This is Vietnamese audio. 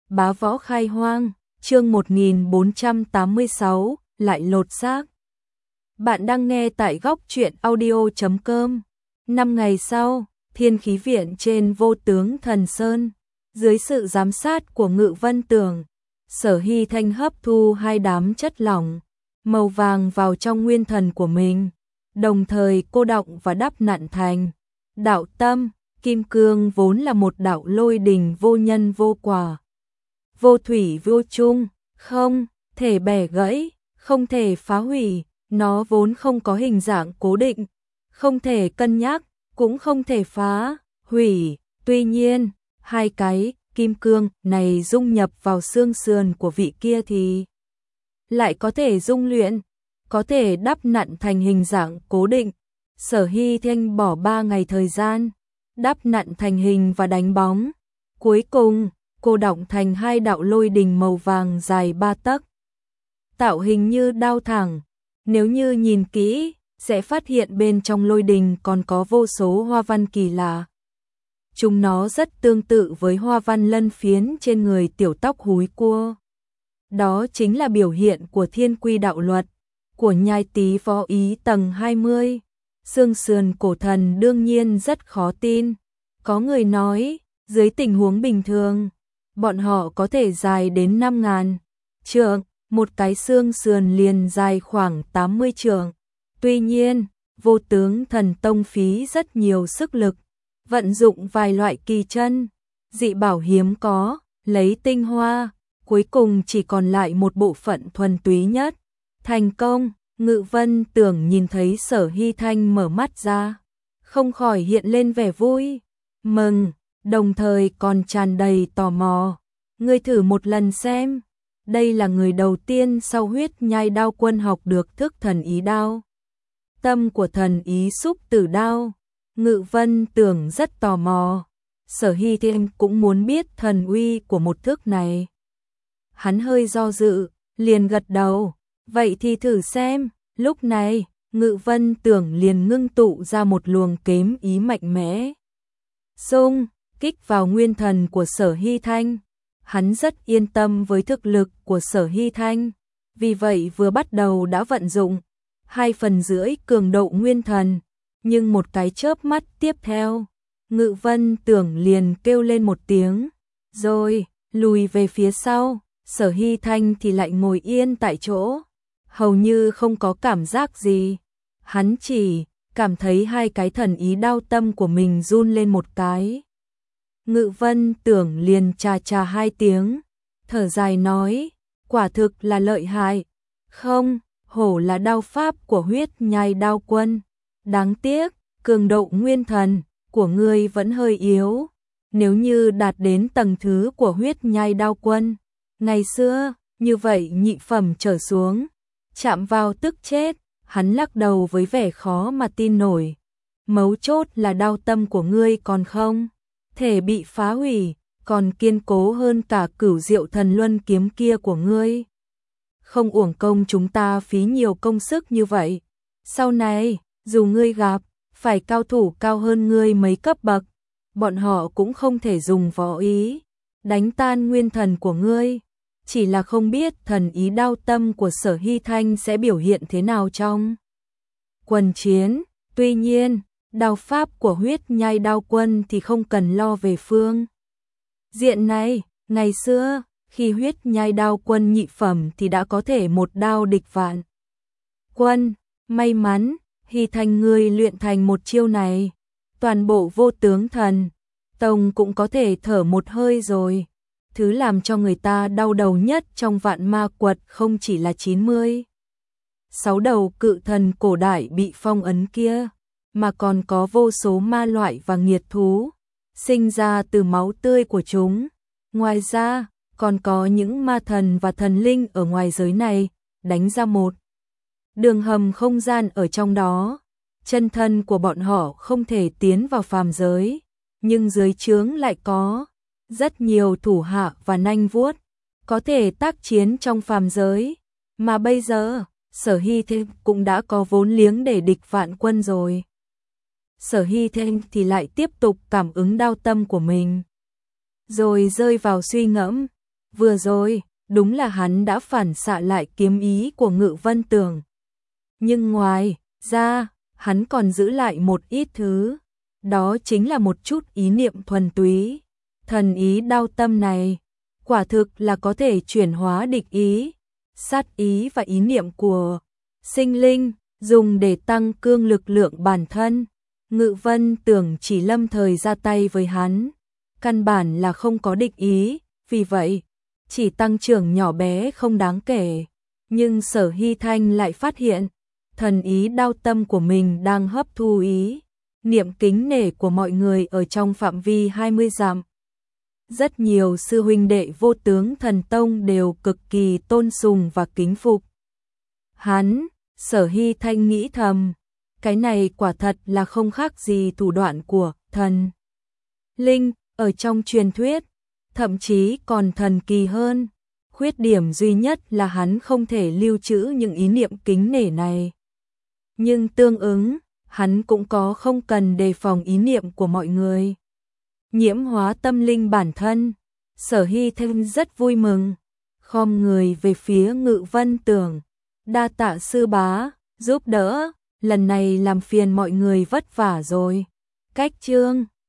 Bá võ khai hoang, chương 1486, lại lột xác. Bạn đang nghe tại góc truyện audio.com. 5 ngày sau, Thiên Khí Viện trên Vô Tướng Thần Sơn, dưới sự giám sát của Ngự Vân Tường, Sở Hy Thanh hấp thu 2 đám chất lỏng màu vàng vào trong nguyên thần của mình, đồng thời cô đọng và đắp nặn thành đạo tâm. Kim cương vốn là một đạo lôi đình vô nhân vô quả, vô thủy vô chung, không thể bẻ gãy, không thể phá hủy, nó vốn không có hình dạng cố định, không thể cân nhắc, cũng không thể phá hủy. Tuy nhiên, 2 cái kim cương này dung nhập vào xương sườn của vị kia thì lại có thể dung luyện, có thể đắp nặn thành hình dạng cố định. Sở Hy Thanh bỏ 3 ngày thời gian đắp nặn thành hình và đánh bóng. Cuối cùng, cô đọng thành 2 đạo lôi đình màu vàng dài 3 tấc. Tạo hình như đao thẳng, nếu như nhìn kỹ, sẽ phát hiện bên trong lôi đình còn có vô số hoa văn kỳ lạ. Chúng nó rất tương tự với hoa văn lân phiến trên người tiểu tóc húi cua. Đó chính là biểu hiện của thiên quy đạo luật, của nhai tý võ ý tầng 20. Xương sườn cổ thần đương nhiên rất khó tin. Có người nói, dưới tình huống bình thường, bọn họ có thể dài đến 5.000 trượng, một cái xương sườn liền dài khoảng 80 trượng. Tuy nhiên, Vô Tướng Thần Tông phí rất nhiều sức lực, vận dụng vài loại kỳ chân, dị bảo hiếm có, lấy tinh hoa, cuối cùng chỉ còn lại một bộ phận thuần túy nhất. Thành công. Ngự Vân Tường nhìn thấy Sở Hy Thanh mở mắt ra, không khỏi hiện lên vẻ vui mừng, đồng thời còn tràn đầy tò mò. Ngươi thử một lần xem. Đây là người đầu tiên sau Huyết Nhai Đao Quân học được thức thần ý đao tâm của thần ý xúc tử đao. Ngự Vân Tường rất tò mò, Sở Hy Thanh cũng muốn biết thần uy của một thức này. Hắn hơi do dự, liền gật đầu. Vậy thì thử xem. Lúc này, Ngự Vân Tường liền ngưng tụ ra một luồng kém ý mạnh mẽ, xung kích vào nguyên thần của Sở Hy Thanh. Hắn rất yên tâm với thực lực của Sở Hy Thanh, vì vậy vừa bắt đầu đã vận dụng 2,5 cường độ nguyên thần, nhưng một cái chớp mắt tiếp theo, Ngự Vân Tường liền kêu lên một tiếng, rồi lùi về phía sau. Sở Hy Thanh thì lại ngồi yên tại chỗ, hầu như không có cảm giác gì. Hắn chỉ cảm thấy 2 cái thần ý đao tâm của mình run lên một cái. Ngự Vân Tường liền chà chà 2 tiếng, thở dài nói, quả thực là lợi hại. Không hổ là đao pháp của Huyết Nhai Đao Quân. Đáng tiếc, cường độ nguyên thần của ngươi vẫn hơi yếu. Nếu như đạt đến tầng thứ của Huyết Nhai Đao Quân ngày xưa, như vậy nhị phẩm trở xuống, chạm vào tức chết. Hắn lắc đầu với vẻ khó mà tin nổi. Mấu chốt là đao tâm của ngươi còn không thể bị phá hủy, còn kiên cố hơn cả Cửu Diệu Thần Luân kiếm kia của ngươi. Không uổng công chúng ta phí nhiều công sức như vậy. Sau này, dù ngươi gặp phải cao thủ cao hơn ngươi mấy cấp bậc, bọn họ cũng không thể dùng võ ý đánh tan nguyên thần của ngươi. Chỉ là không biết thần ý đao tâm của Sở Hy Thanh sẽ biểu hiện thế nào trong quần chiến. Tuy nhiên, đao pháp của Huyết Nhai Đao Quân thì không cần lo về phương diện này. Ngày xưa, khi Huyết Nhai Đao Quân nhị phẩm thì đã có thể một đao địch vạn quân. May mắn, Hy Thanh ngươi luyện thành một chiêu này, toàn bộ Vô Tướng Thần Tông cũng có thể thở một hơi rồi. Thứ làm cho người ta đau đầu nhất trong Vạn Ma Quật không chỉ là 96 đầu cự thần cổ đại bị phong ấn kia, mà còn có vô số ma loại và nghiệt thú sinh ra từ máu tươi của chúng. Ngoài ra, còn có những ma thần và thần linh ở ngoài giới này đánh ra một đường hầm không gian ở trong đó. Chân thân của bọn họ không thể tiến vào phàm giới, nhưng dưới trướng lại có rất nhiều thủ hạ và nanh vuốt có thể tác chiến trong phàm giới. Mà bây giờ, Sở Hy Thanh cũng đã có vốn liếng để địch vạn quân rồi. Sở Hy Thanh thì lại tiếp tục cảm ứng đao tâm của mình, rồi rơi vào suy ngẫm. Vừa rồi, đúng là hắn đã phản xạ lại kiếm ý của Ngự Vân Tường. Nhưng ngoài ra, hắn còn giữ lại một ít thứ. Đó chính là một chút ý niệm thuần túy. Thần ý đao tâm này, quả thực là có thể chuyển hóa địch ý, sát ý và ý niệm của sinh linh, dùng để tăng cương lực lượng bản thân. Ngự Vân Tường chỉ lâm thời ra tay với hắn, căn bản là không có địch ý, vì vậy, chỉ tăng trưởng nhỏ bé không đáng kể. Nhưng Sở Hy Thanh lại phát hiện, thần ý đao tâm của mình đang hấp thu ý niệm kính nể của mọi người ở trong phạm vi 20 dặm. Rất nhiều sư huynh đệ Vô Tướng Thần Tông đều cực kỳ tôn sùng và kính phục hắn. Sở Hy Thanh nghĩ thầm, cái này quả thật là không khác gì thủ đoạn của thần linh ở trong truyền thuyết, thậm chí còn thần kỳ hơn. Khuyết điểm duy nhất là hắn không thể lưu trữ những ý niệm kính nể này. Nhưng tương ứng, hắn cũng có không cần đề phòng ý niệm của mọi người. Nhiễm hóa tâm linh bản thân, Sở Hy Thanh rất vui mừng, khom người về phía Ngự Vân Tường. Đa tạ sư bá, giúp đỡ, lần này làm phiền mọi người vất vả rồi. Cách chương